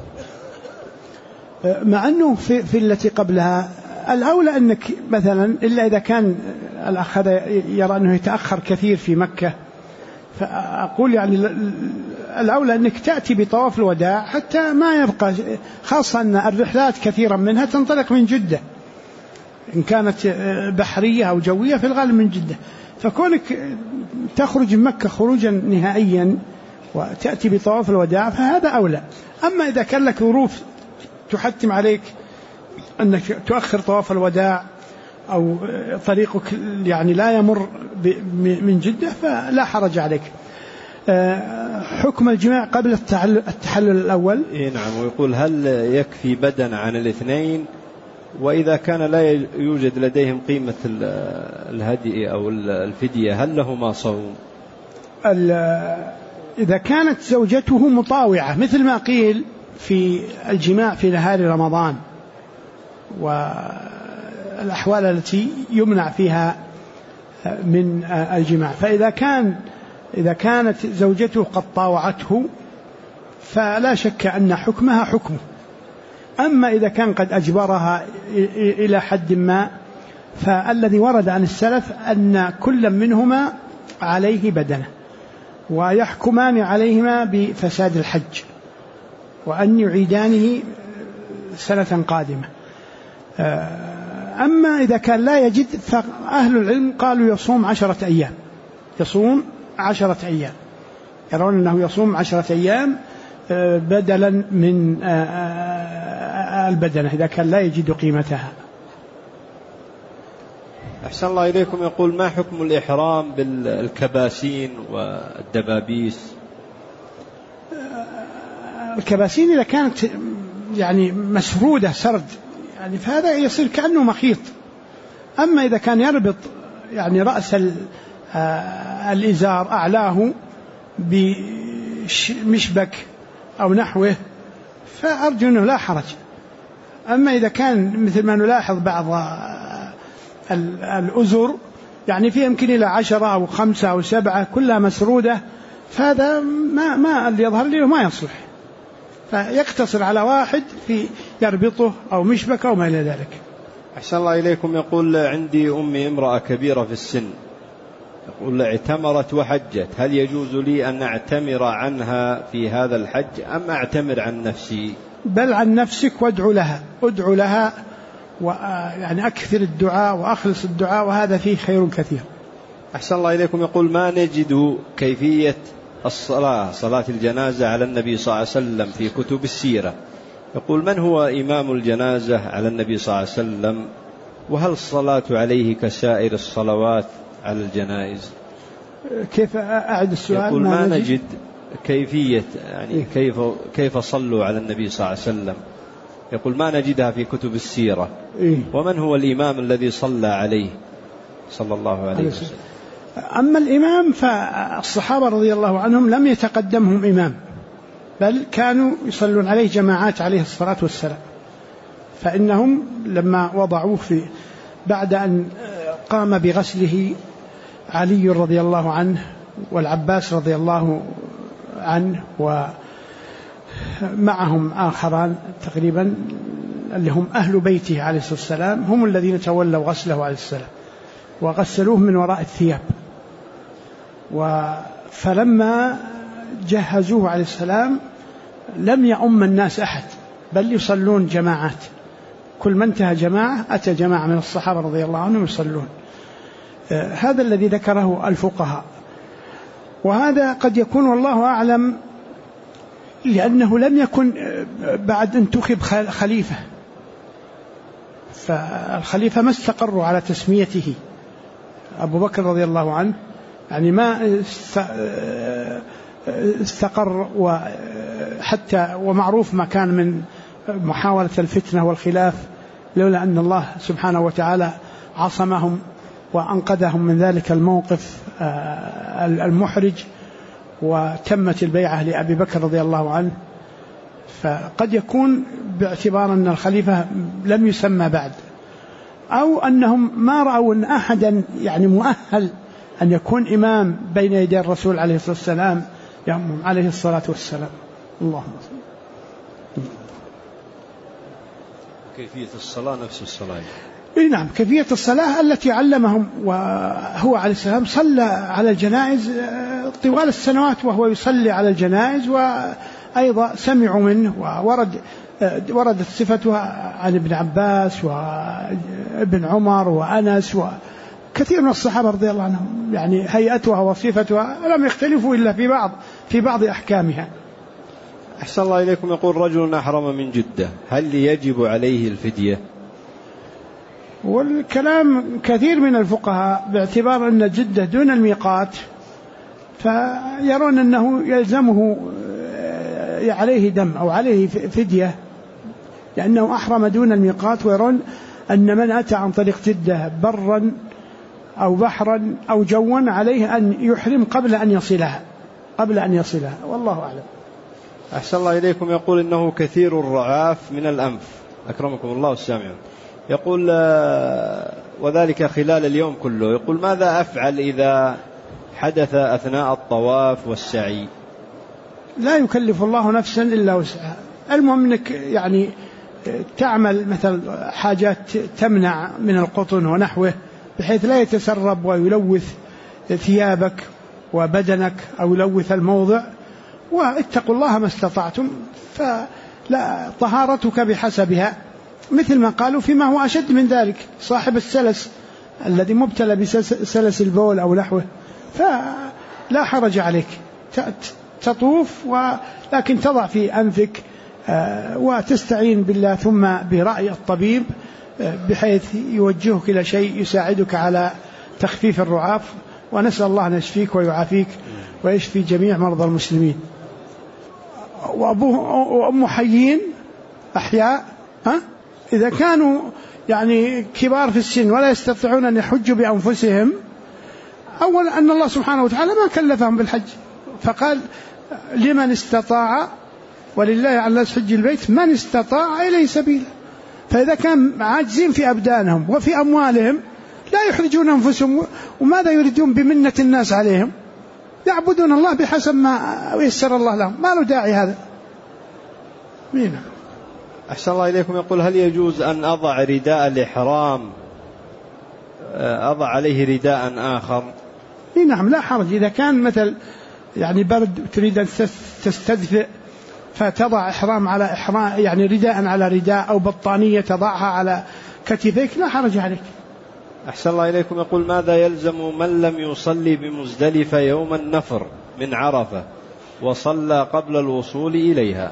مع أنه في, في التي قبلها الأولى أنك مثلا، إلا إذا كان الأخ هذا يرى أنه يتأخر كثير في مكة، فأقول يعني الأولى أنك تأتي بطواف الوداع حتى ما يبقى، خاصة أن الرحلات كثيرا منها تنطلق من جدة، إن كانت بحرية أو جوية في الغالب من جدة، فكونك تخرج من مكة خروجا نهائيا وتأتي بطواف الوداع فهذا أولى. أما إذا كان لك ظروف تحتم عليك أنك تؤخر طواف الوداع أو طريقك يعني لا يمر من جدة فلا حرج عليك. حكم الجماع قبل التحلل الأول. إيه نعم. ويقول هل يكفي بدن عن الاثنين؟ وإذا كان لا يوجد لديهم قيمة الهدي أو الفدية هل له ما صوم؟ إذا كانت زوجته مطاوعة مثل ما قيل في الجماع في نهار رمضان والأحوال التي يمنع فيها من الجماع، فإذا كان إذا كانت زوجته قد طاوعته فلا شك أن حكمها حكمه. أما إذا كان قد أجبرها إلى حد ما، فالذي ورد عن السلف أن كل منهما عليه بدنه ويحكمان عليهما بفساد الحج وأن يعيدانه سنة قادمة. أما إذا كان لا يجد فأهل العلم قالوا يصوم عشرة أيام، يصوم عشرة أيام، يرون أنه يصوم عشرة أيام بدلا من البدنة إذا كان لا يجد قيمتها. أحسن الله إليكم. يقول ما حكم الإحرام بالكباسين والدبابيس؟ الكباسين إذا كانت يعني مسرودة سرد يعني فهذا يصير كأنه مخيط. أما إذا كان يربط يعني رأس الإزار أعلاه بمشبك أو نحوه فأرجو أنه لا حرج. أما إذا كان مثل ما نلاحظ بعض الأزر يعني فيه يمكن إلى عشرة أو خمسة أو سبعة كلها مسرودة، فهذا ما ما اللي يظهر لي ما يصلح، فيقتصر على واحد في يربطه أو مشبك أو ما إلى ذلك. أحسن الله إليكم. يقول عندي أمي امرأة كبيرة في السن، يقول اعتمرت وحجت، هل يجوز لي أن أعتمر عنها في هذا الحج أم أعتمر عن نفسي؟ بل عن نفسك وادعو لها، ادعو لها ويعني أكثر الدعاء وأخلص الدعاء وهذا فيه خير كثير. أحسن الله إليكم. يقول ما نجد كيفية الصلاة صلاة الجنازة على النبي صلى الله عليه وسلم في كتب السيرة. يقول من هو إمام الجنازة على النبي صلى الله عليه وسلم، وهل الصلاة عليه كسائر الصلوات على الجنائز؟ كيف أعد السؤال؟ يقول ما نجد كيفية يعني كيف كيف صلوا على النبي صلى الله عليه وسلم، يقول ما نجدها في كتب السيرة. ومن هو الإمام الذي صلى عليه صلى الله عليه وسلم؟ أما الإمام فالصحابة رضي الله عنهم لم يتقدمهم إمام، بل كانوا يصلون عليه جماعات عليه الصلاة والسلام، فإنهم لما وضعوه في بعد أن قام بغسله علي رضي الله عنه والعباس رضي الله عنه ومعهم آخران تقريبا اللي هم أهل بيته عليه الصلاة والسلام، هم الذين تولوا غسله عليه السلام وغسلوه من وراء الثياب. فلما جهزوه عليه السلام لم يؤم الناس أحد، بل يصلون جماعات، كل من انتهى جماعة أتى جماعة من الصحابة رضي الله عنهم يصلون. هذا الذي ذكره الفقهاء، وهذا قد يكون والله أعلم لأنه لم يكن بعد انتخب خليفة، فالخليفة ما استقروا على تسميته. أبو بكر رضي الله عنه يعني ما استقر، وحتى ومعروف ما كان من محاولة الفتنة والخلاف، لولا أن الله سبحانه وتعالى عصمهم وأنقذهم من ذلك الموقف المحرج، وتمت البيعة لأبي بكر رضي الله عنه. فقد يكون باعتبار أن الخليفة لم يسمى بعد، أو أنهم ما رأوا أن أحدا يعني مؤهل أن يكون إمام بين يدي الرسول عليه الصلاة والسلام يأمم عليه الصلاة والسلام. اللهم صل. كيفية الصلاة نفس الصلاة؟ إيه نعم، كيفية الصلاة التي علمهم، وهو عليه السلام صلى على الجنائز طوال السنوات وهو يصلي على الجنائز، وأيضا سمعوا منه وورد وردت صفتها عن ابن عباس وابن عمر وأنس وكثير من الصحابة رضي الله عنهم، يعني هيئتها وصفتها لم يختلفوا إلا في بعض في بعض أحكامها. أحسن الله إليكم. يقول رجل أحرم من جدة، هل يجب عليه الفدية؟ والكلام كثير من الفقهاء باعتبار أن جدة دون الميقات، فيرون أنه يلزمه عليه دم أو عليه فدية لأنه أحرم دون الميقات، ويرون أن من أتى عن طريق جدة برا أو بحرا أو جوا عليه أن يحرم قبل أن يصلها قبل أن يصلها والله أعلم. أحسن الله إليكم. يقول إنه كثير الرعاف من الأنف، أكرمكم الله السامعون، يقول وذلك خلال اليوم كله، يقول ماذا أفعل إذا حدث أثناء الطواف والسعي؟ لا يكلف الله نفسا إلا وسعها، المهم أنك يعني تعمل مثل حاجات تمنع من القطن ونحوه بحيث لا يتسرب ويلوث ثيابك وبدنك أو يلوث الموضع، واتقوا الله ما استطعتم، فلا طهارتك بحسبها، مثل ما قالوا فيما هو أشد من ذلك صاحب السلس الذي مبتلى بسلس البول أو نحوه، فلا حرج عليك تطوف، ولكن تضع في أنفك وتستعين بالله ثم برأي الطبيب بحيث يوجهك إلى شيء يساعدك على تخفيف الرعاف، ونسأل الله أن يشفيك ويعافيك ويشفي جميع مرضى المسلمين. وأبوه وأم حيين أحياء، ها؟ إذا كانوا يعني كبار في السن ولا يستطيعون أن يحجوا بأنفسهم، أولا أن الله سبحانه وتعالى ما كلفهم بالحج، فقال لمن استطاع ولله على الناس حج البيت من استطاع إليه سبيلا. فإذا كان عاجزين في أبدانهم وفي أموالهم لا يحرجون أنفسهم، وماذا يريدون بمنة الناس عليهم؟ يعبدون الله بحسب ما يسر الله لهم، ما له داعي هذا. مين؟ أحسن الله إليكم. يقول هل يجوز أن أضع رداء الإحرام أضع عليه رداء آخر؟ نعم لا حرج، إذا كان مثل يعني برد تريد أن تستدفئ فتضع إحرام على إحرام، يعني رداء على رداء أو بطانية تضعها على كتفيك لا حرج عليك. أحسن الله إليكم. يقول ماذا يلزم من لم يصلي بمزدلفة يوم النفر من عرفة وصلى قبل الوصول إليها؟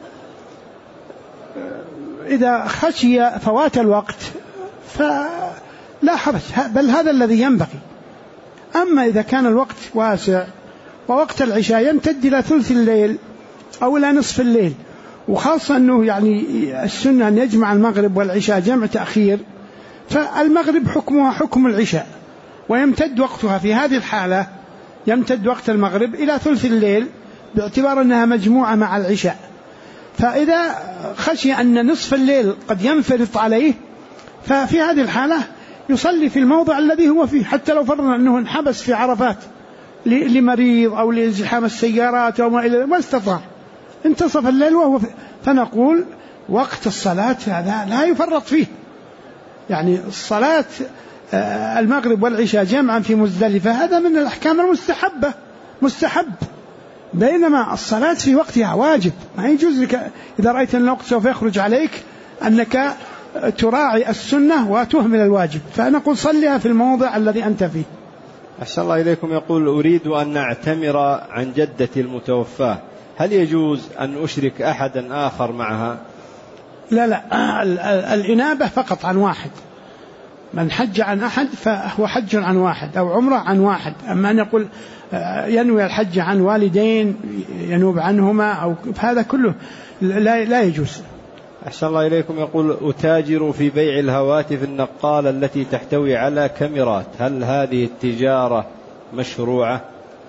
إذا خشي فوات الوقت فلا حرج، بل هذا الذي ينبغي. أما إذا كان الوقت واسع ووقت العشاء يمتد إلى ثلث الليل أو إلى نصف الليل، وخاصة أنه يعني السنة أن يجمع المغرب والعشاء جمع تأخير، فالمغرب حكمها حكم العشاء ويمتد وقتها في هذه الحالة يمتد وقت المغرب إلى ثلث الليل باعتبار أنها مجموعة مع العشاء. فإذا خشي أن نصف الليل قد ينفرط عليه ففي هذه الحالة يصلي في الموضع الذي هو فيه، حتى لو فرضنا أنه انحبس في عرفات لمريض أو لازدحام السيارات أو ما إلى ذلك، ما استطاع انتصف الليل وهو فيه، فنقول وقت الصلاة هذا لا يفرط فيه. يعني الصلاة المغرب والعشاء جمعا في مزدلفة هذا من الأحكام المستحبة مستحب، بينما الصلاة في وقتها واجب. ما يجوز لك إذا رأيت أن الوقت سوف يخرج عليك أنك تراعي السنة وتهمل الواجب، فنقول صليها في الموضع الذي أنت فيه. أحسن الله إليكم. يقول أريد أن نعتمر عن جدتي المتوفاة، هل يجوز أن أشرك أحدا آخر معها؟ لا لا، الإنابة فقط عن واحد. من حج عن أحد فهو حج عن واحد أو عمرة عن واحد. أما أن يقول ينوي الحج عن والدين ينوب عنهما أو هذا كله لا, لا يجوز. أحسن الله إليكم. يقول أتاجر في بيع الهواتف النقالة التي تحتوي على كاميرات، هل هذه التجارة مشروعة؟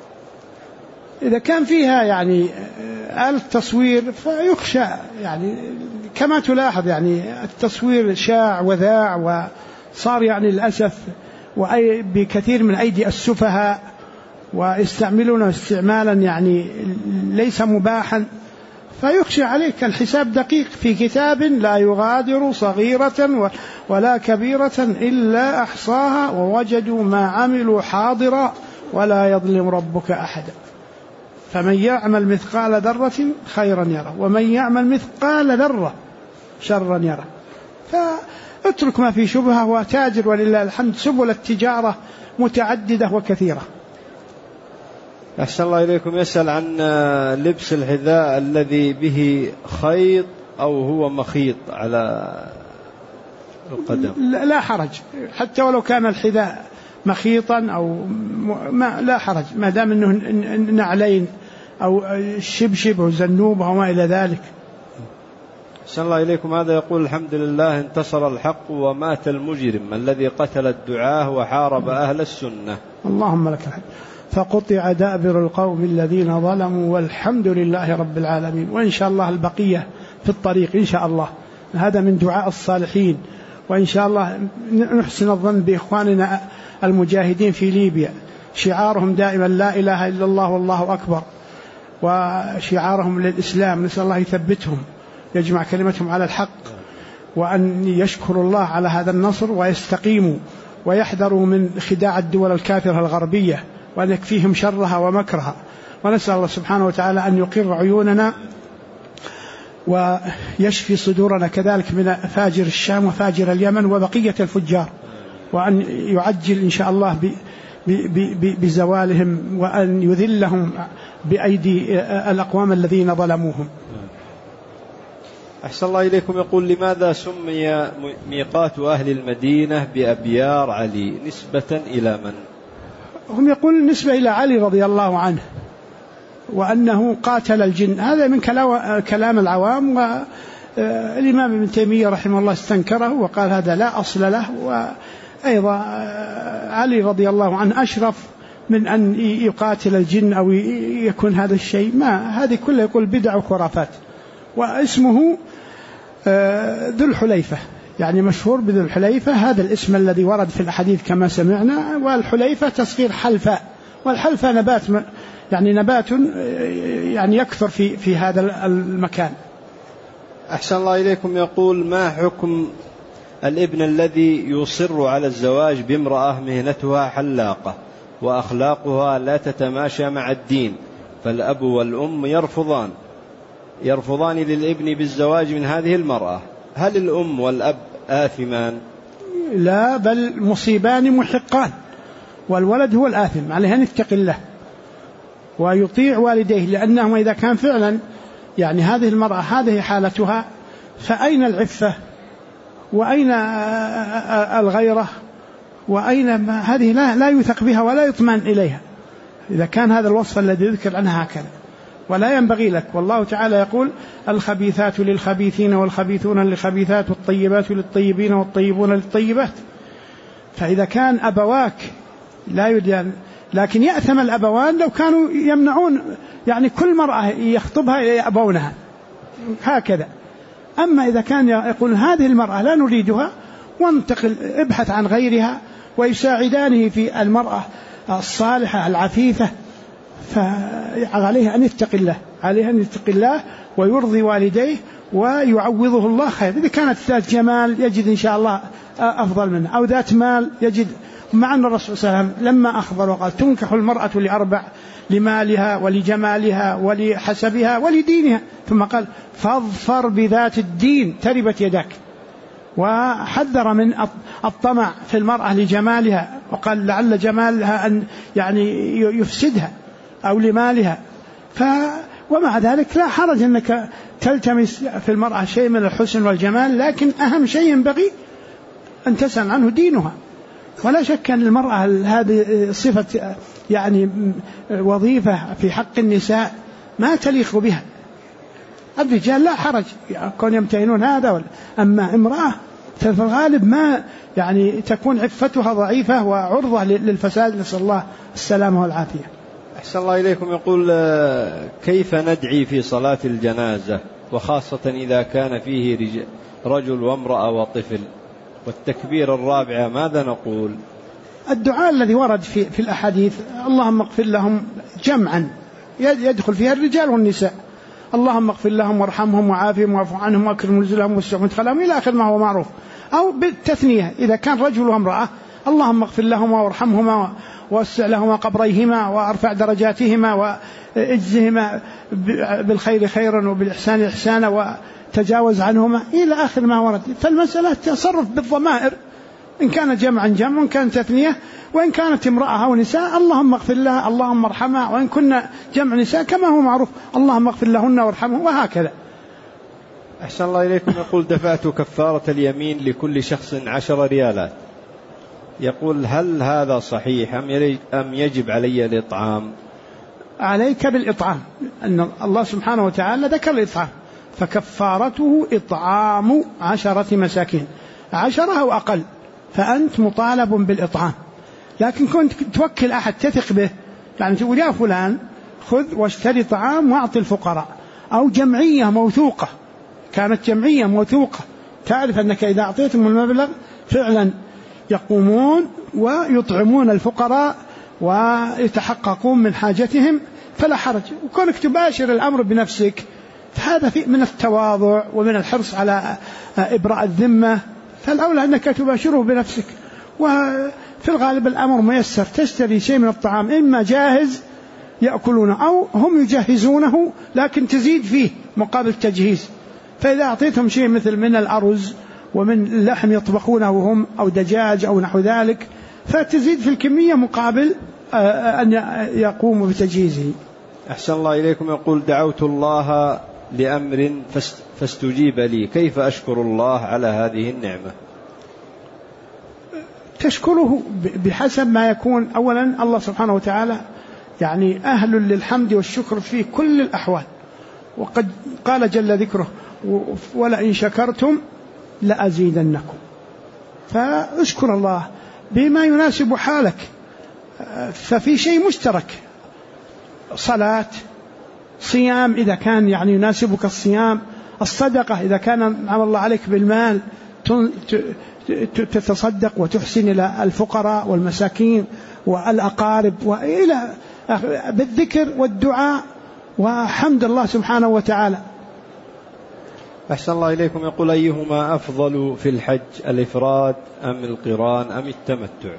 إذا كان فيها يعني آلة تصوير فيخشى، يعني كما تلاحظ يعني التصوير شاع وذاع وصار يعني للأسف وأي بكثير من أيدي السفهاء ويستعملونه استعمالا يعني ليس مباحا، فيخشى عليك الحساب دقيق في كتاب لا يغادر صغيرة ولا كبيرة إلا أحصاها ووجدوا ما عملوا حاضرا ولا يظلم ربك أحدا. فمن يعمل مثقال ذرة خيرا يره ومن يعمل مثقال ذرة شرا يره. فاترك ما في شبهة وتاجر، ولله الحمد سبل التجارة متعددة وكثيرة. أحسن الله إليكم. يسأل عن لبس الحذاء الذي به خيط أو هو مخيط على القدم. لا حرج، حتى ولو كان الحذاء مخيطا أو ما لا حرج، ما دام أنه نعلين أو شبشب أو زنوب أو ما إلى ذلك. أحسن الله إليكم. هذا يقول الحمد لله انتصر الحق ومات المجرم الذي قتل الدعاة وحارب أهل السنة. اللهم لك الحمد. فقطع دابر القوم الذين ظلموا والحمد لله رب العالمين. وإن شاء الله البقية في الطريق إن شاء الله. هذا من دعاء الصالحين، وإن شاء الله نحسن الظن بإخواننا المجاهدين في ليبيا، شعارهم دائما لا إله إلا الله والله أكبر، وشعارهم للإسلام، نسأل الله يثبتهم يجمع كلمتهم على الحق، وأن يشكروا الله على هذا النصر ويستقيموا ويحذروا من خداع الدول الكافرة الغربية وأن يكفيهم شرها ومكرها. ونسأل الله سبحانه وتعالى أن يقر عيوننا ويشفي صدورنا كذلك من فاجر الشام وفاجر اليمن وبقية الفجار، وأن يعجل إن شاء الله بزوالهم وأن يذلهم بأيدي الأقوام الذين ظلموهم. أحسن الله إليكم. يقول لماذا سمي ميقات أهل المدينة بأبيار علي نسبة إلى من؟ هم يقول نسبة إلى علي رضي الله عنه، وأنه قاتل الجن. هذا من كلام العوام، والإمام ابن تيمية رحمه الله استنكره وقال هذا لا أصل له. وأيضا علي رضي الله عنه أشرف من أن يقاتل الجن أو يكون هذا الشيء، ما هذه كلها يقول بدع وخرافات. واسمه ذو الحليفة، يعني مشهور بذو الحليفة، هذا الاسم الذي ورد في الحديث كما سمعنا. والحليفة تصغير حلفاء، والحلفاء نبات يعني نبات يعني يكثر في في هذا المكان. أحسن الله إليكم. يقول ما حكم الابن الذي يصر على الزواج بامرأة مهنتها حلاقة وأخلاقها لا تتماشى مع الدين، فالأب والأم يرفضان يرفضان للابن بالزواج من هذه المرأة، هل الأم والأب آثمان؟ لا، بل مصيبان محقان، والولد هو الآثم، عليه أن يتقي الله ويطيع والديه، لأنه إذا كان فعلا يعني هذه المرأة هذه حالتها فأين العفة وأين الغيرة وأين ما هذه لا, لا يثق بها ولا يطمئن إليها إذا كان هذا الوصف الذي يذكر عنها هكذا، ولا ينبغي لك. والله تعالى يقول الخبيثات للخبيثين والخبيثون للخبيثات والطيبات للطيبين والطيبون للطيبات. فإذا كان أبواك لا يدين، لكن يأثم الأبوان لو كانوا يمنعون يعني كل مرأة يخطبها يأبونها هكذا. أما إذا كان يقول هذه المرأة لا نريدها وانتقل ابحث عن غيرها ويساعدانه في المرأة الصالحة العفيفة، فعليه أن يتقي الله، عليه أن يتقي الله ويرضي والديه ويعوضه الله خير. إذا كانت ذات جمال يجد إن شاء الله أفضل منه، أو ذات مال يجد. مع أن الرسول صلى الله عليه وسلم لما أخبر وقال تنكح المرأة لأربع: لمالها ولجمالها ولحسبها ولدينها، ثم قال فاظفر بذات الدين تربت يداك، وحذر من الطمع في المرأة لجمالها، وقال لعل جمالها أن يعني يفسدها أو لمالها. ف ومع ذلك لا حرج أنك تلتمس في المرأة شيء من الحسن والجمال، لكن أهم شيء ينبغي أن تسأل عنه دينها. ولا شك أن المرأة هذه صفة يعني وظيفة في حق النساء ما تليق بها. الرجال لا حرج يكون يمتهنون هذا ولا، أما امرأة في الغالب ما يعني تكون عفتها ضعيفة وعرضة للفساد، نسأل الله السلامة والعافية. أحسن الله إليكم. يقول كيف ندعي في صلاة الجنازة، وخاصة إذا كان فيه رجل وامرأة وطفل، والتكبير الرابعة ماذا نقول؟ الدعاء الذي ورد في, في الأحاديث اللهم اغفر لهم جمعا يدخل فيها الرجال والنساء، اللهم اغفر لهم وارحمهم وعافهم واعف عنهم واكرم نزلهم واسع مدخلهم إلى آخر ما هو معروف. أو بالتثنية إذا كان رجل وامرأة اللهم اغفر لهما وارحمهما واسع لهما قبريهما وارفع درجاتهما واجزهما بالخير خيرا وبالإحسان إحسانا وتجاوز عنهما إلى آخر ما ورد. فالمسألة تصرف بالضمائر، إن كان جمعا جمع، وإن كانت تثنية، وإن كانت امرأة أو نساء اللهم اغفر لها اللهم ارحمها، وإن كنا جمع نساء كما هو معروف اللهم اغفر لهن وارحمهم، وهكذا. أحسن الله إليكم. يقول دفعت كفارة اليمين لكل شخص عشر ريالات، يقول هل هذا صحيح أم يجب علي الإطعام؟ عليك بالإطعام، أن الله سبحانه وتعالى ذكر الإطعام، فكفارته إطعام عشرة مساكين، عشرة أو أقل، فأنت مطالب بالإطعام. لكن كنت توكل أحد تثق به، يعني تقول يا فلان خذ واشتري طعام واعطي الفقراء، أو جمعية موثوقة، كانت جمعية موثوقة تعرف أنك إذا أعطيتهم المبلغ فعلا يقومون ويطعمون الفقراء ويتحققون من حاجتهم، فلا حرج. وكونك تباشر الأمر بنفسك فهذا في من التواضع ومن الحرص على إبراء الذمة، فالأولى أنك تباشره بنفسك. وفي الغالب الأمر ميسر، تشتري شيء من الطعام إما جاهز يأكلونه أو هم يجهزونه لكن تزيد فيه مقابل تجهيز. فإذا أعطيتهم شيء مثل من الأرز ومن اللحم يطبخونه هم أو دجاج أو نحو ذلك فتزيد في الكمية مقابل أن يقوموا بتجهيزه. أحسن الله إليكم. يقول دعوت الله لأمر فاستجيب لي، كيف أشكر الله على هذه النعمة؟ تشكره بحسب ما يكون. أولا الله سبحانه وتعالى يعني أهل للحمد والشكر في كل الأحوال، وقد قال جل ذكره ولئن شكرتم لأزيدنكم، فاشكر الله بما يناسب حالك. ففي شيء مشترك، صلاة، صيام إذا كان يعني يناسبك الصيام، الصدقة إذا كان نعم الله عليك بالمال تتصدق وتحسن إلى الفقراء والمساكين والأقارب، وإلى بالذكر والدعاء وحمد الله سبحانه وتعالى. أحسن الله إليكم. يقول أيهما أفضل في الحج، الإفراد أم القران أم التمتع؟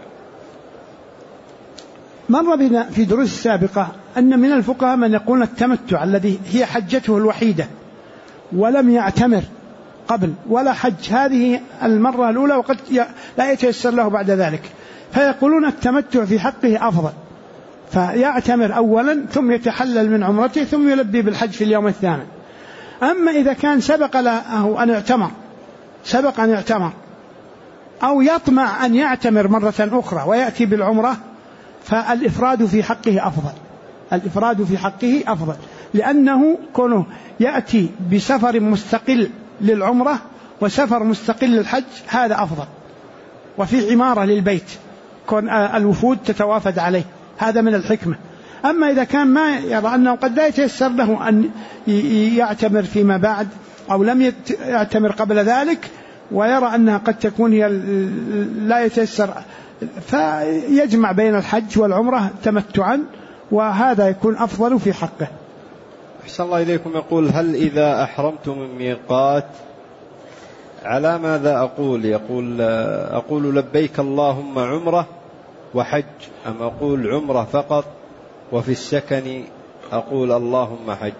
مر بنا في دروس سابقة أن من الفقهاء من يقول التمتع الذي هي حجته الوحيدة ولم يعتمر قبل ولا حج، هذه المرة الأولى وقد لا يتيسر له بعد ذلك، فيقولون التمتع في حقه أفضل، فيعتمر أولا ثم يتحلل من عمرته ثم يلبي بالحج في اليوم الثامن. أما إذا كان سبق له أن يعتمر سبق أن يعتمر أو يطمع أن يعتمر مرة أخرى ويأتي بالعمرة، فالإفراد في حقه أفضل، الإفراد في حقه أفضل، لأنه كونه يأتي بسفر مستقل للعمرة وسفر مستقل للحج هذا أفضل، وفي عمارة للبيت، كون الوفود تتوافد عليه، هذا من الحكمة. أما إذا كان ما يرى أنه قد لا يتيسر له أن يعتمر فيما بعد أو لم يعتمر قبل ذلك ويرى أنها قد تكون هي لا يتيسر، فيجمع بين الحج والعمرة تمتعا، وهذا يكون أفضل في حقه. أحسن الله إليكم. يقول: هل إذا أحرمت من ميقات على ماذا أقول؟ يقول: أقول لبيك اللهم عمرة وحج، أم أقول عمرة فقط وفي السكن أقول اللهم حج؟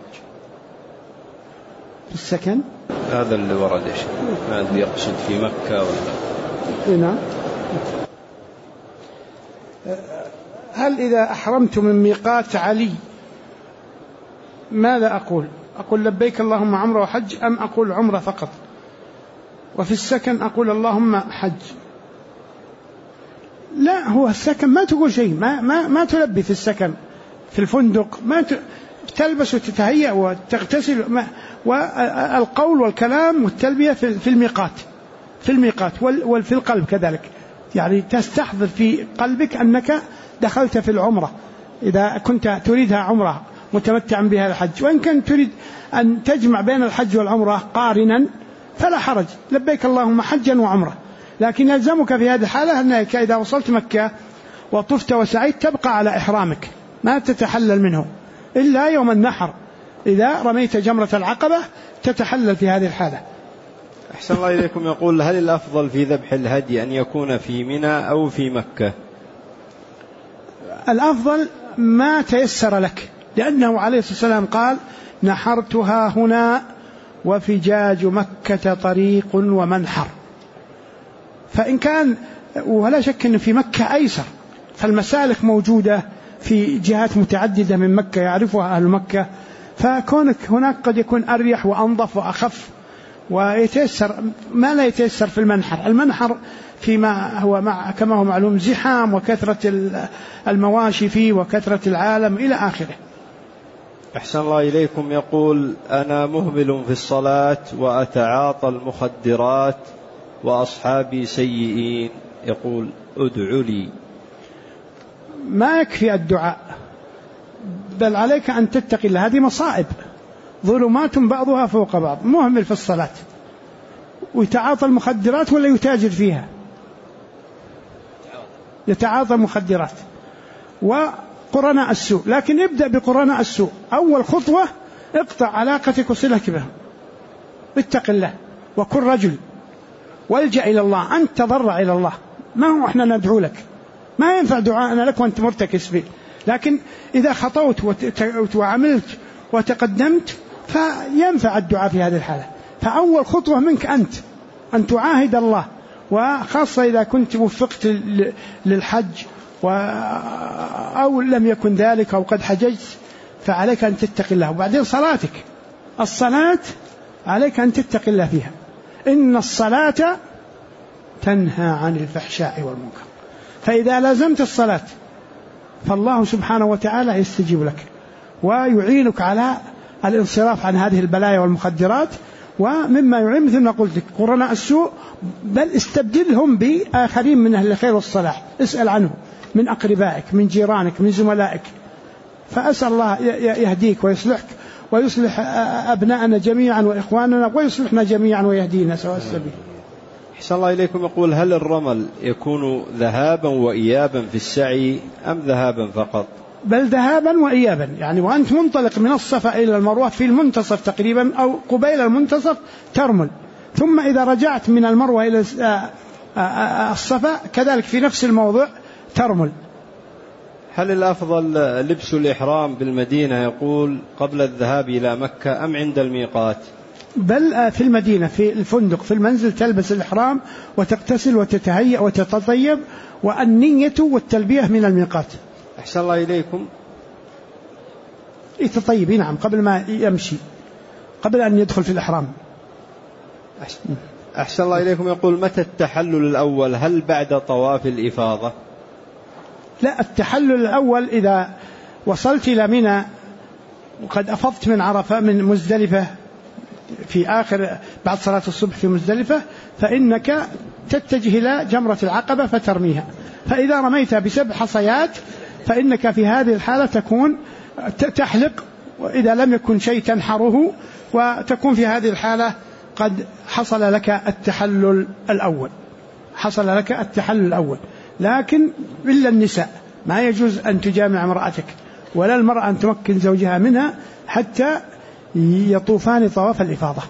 في السكن هذا اللي ورد يا شيخ، ما أدري يقصد في مكة ولا. نعم. هل إذا أحرمت من ميقات علي ماذا أقول؟ أقول لبيك اللهم عمرة وحج، أم أقول عمرة فقط وفي السكن أقول اللهم حج؟ لا، هو السكن ما تقول شيء، ما, ما, ما تلبي في السكن، في الفندق ما تلبس وتتهيأ وتغتسل، والقول والكلام والتلبية في الميقات، في الميقات وفي القلب كذلك، يعني تستحضر في قلبك أنك دخلت في العمرة إذا كنت تريدها عمرة متمتعا بها الحج. وإن كنت تريد أن تجمع بين الحج والعمرة قارنا فلا حرج، لبيك اللهم حجا وعمرة. لكن يلزمك في هذه الحالة أنك إذا وصلت مكة وطفت وسعيت تبقى على إحرامك، ما تتحلل منه إلا يوم النحر، إذا رميت جمرة العقبة تتحلل في هذه الحالة. أحسن الله إليكم. يقول: هل الأفضل في ذبح الهدي أن يكون في منى أو في مكة؟ الأفضل ما تيسر لك، لأنه عليه الصلاة والسلام قال: نحرتها هنا وفجاج مكة طريق ومنحر. فإن كان، ولا شك أن في مكة أيسر، فالمسالك موجودة في جهات متعددة من مكة يعرفها أهل مكة، فكونك هناك قد يكون أريح وأنظف وأخف ويتيسر ما لا يتيسر في المنحر. المنحر فيما هو مع كما هو معلوم زحام وكثرة المواشي فيه وكثرة العالم إلى آخره. أحسن الله إليكم. يقول: أنا مهمل في الصلاة وأتعاطى المخدرات وأصحابي سيئين، يقول ادعوا لي. ما يكفي الدعاء، بل عليك أن تتقي الله. هذه مصائب، ظلمات بعضها فوق بعض. مهمل في الصلاة ويتعاطى المخدرات ولا يتاجر فيها، يتعاطى المخدرات وقرناء السوء. لكن ابدأ بقرناء السوء، أول خطوة اقطع علاقتك وصلك بهم، اتق الله وكن رجل والجأ إلى الله، أنت تضرع إلى الله. ما هو إحنا ندعو لك، ما ينفع دعاءنا لك وأنت مرتكز به. لكن إذا خطوت وعملت وتقدمت فينفع الدعاء في هذه الحالة. فأول خطوة منك أنت أن تعاهد الله، وخاصة إذا كنت وفقت للحج أو لم يكن ذلك أو قد حججت، فعليك أن تتقي الله. وبعدين صلاتك، الصلاة عليك أن تتقي الله فيها، إن الصلاة تنهى عن الفحشاء والمنكر. فإذا لازمت الصلاة فالله سبحانه وتعالى يستجيب لك ويعينك على الانصراف عن هذه البلايا والمخدرات. ومما يعين مثل ما قلت لك قرناء السوء، بل استبدلهم بآخرين من أهل الخير والصلاح، اسأل عنه من أقربائك من جيرانك من زملائك. فأسأل الله يهديك ويصلحك ويصلح أبناءنا جميعا وإخواننا ويصلحنا جميعا ويهدينا سواء السبيل. أحسن الله إليكم. يقول: هل الرمل يكون ذهابا وإيابا في السعي أم ذهابا فقط؟ بل ذهابا وإيابا، يعني وأنت منطلق من الصفا إلى المروة في المنتصف تقريبا أو قبيل المنتصف ترمل، ثم إذا رجعت من المروة إلى الصفا كذلك في نفس الموضع ترمل. هل الأفضل لبس الإحرام بالمدينة يقول قبل الذهاب إلى مكة أم عند الميقات؟ بل في المدينة في الفندق في المنزل تلبس الإحرام وتغتسل وتتهيأ وتتطيب، والنية والتلبية من الميقات. أحسن الله إليكم. يتطيب نعم قبل ما يمشي، قبل أن يدخل في الإحرام. أحسن الله إليكم. يقول: متى التحلل الأول؟ هل بعد طواف الإفاضة؟ لا، التحلل الأول إذا وصلت إلى منى وقد أفضت من عرفة من مزدلفة في آخر بعد صلاة الصبح في مزدلفة، فإنك تتجه إلى جمرة العقبة فترميها. فإذا رميتها بسبع حصيات فإنك في هذه الحالة تكون تحلق، وإذا لم يكن شيء تنحره، وتكون في هذه الحالة قد حصل لك التحلل الأول حصل لك التحلل الأول لكن إلا النساء ما يجوز أن تجامع امرأتك ولا المرأة أن تمكن زوجها منها حتى يطوفان طواف الإفاضة.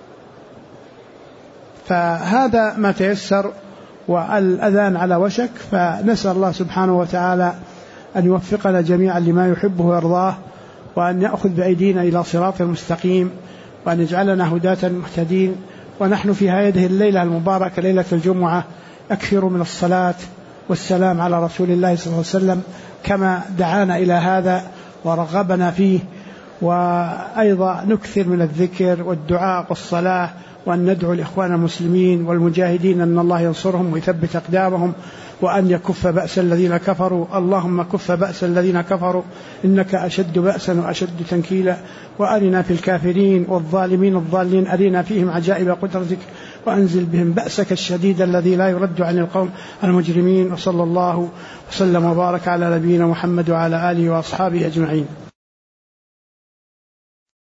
فهذا ما تيسر، والأذان على وشك، فنسأل الله سبحانه وتعالى أن يوفقنا جميعا لما يحبه ويرضاه، وأن يأخذ بأيدينا إلى صراط المستقيم، وأن يجعلنا هداة مهتدين. ونحن في هذه الليلة المباركة ليلة الجمعة أكثر من الصلاة والسلام على رسول الله صلى الله عليه وسلم كما دعانا إلى هذا ورغبنا فيه، وأيضا نكثر من الذكر والدعاء والصلاة، وأن ندعو الإخوان المسلمين والمجاهدين أن الله ينصرهم ويثبت أقدامهم، وأن يكف بأس الذين كفروا. اللهم كف بأس الذين كفروا إنك أشد بأسا وأشد تنكيلا. وأرنا في الكافرين والظالمين الضالين أرنا فيهم عجائب قدرتك، وأنزل بهم بأسك الشديد الذي لا يرد عن القوم المجرمين. وصلى الله وسلم وبارك على نبينا محمد وعلى آله وأصحابه أجمعين.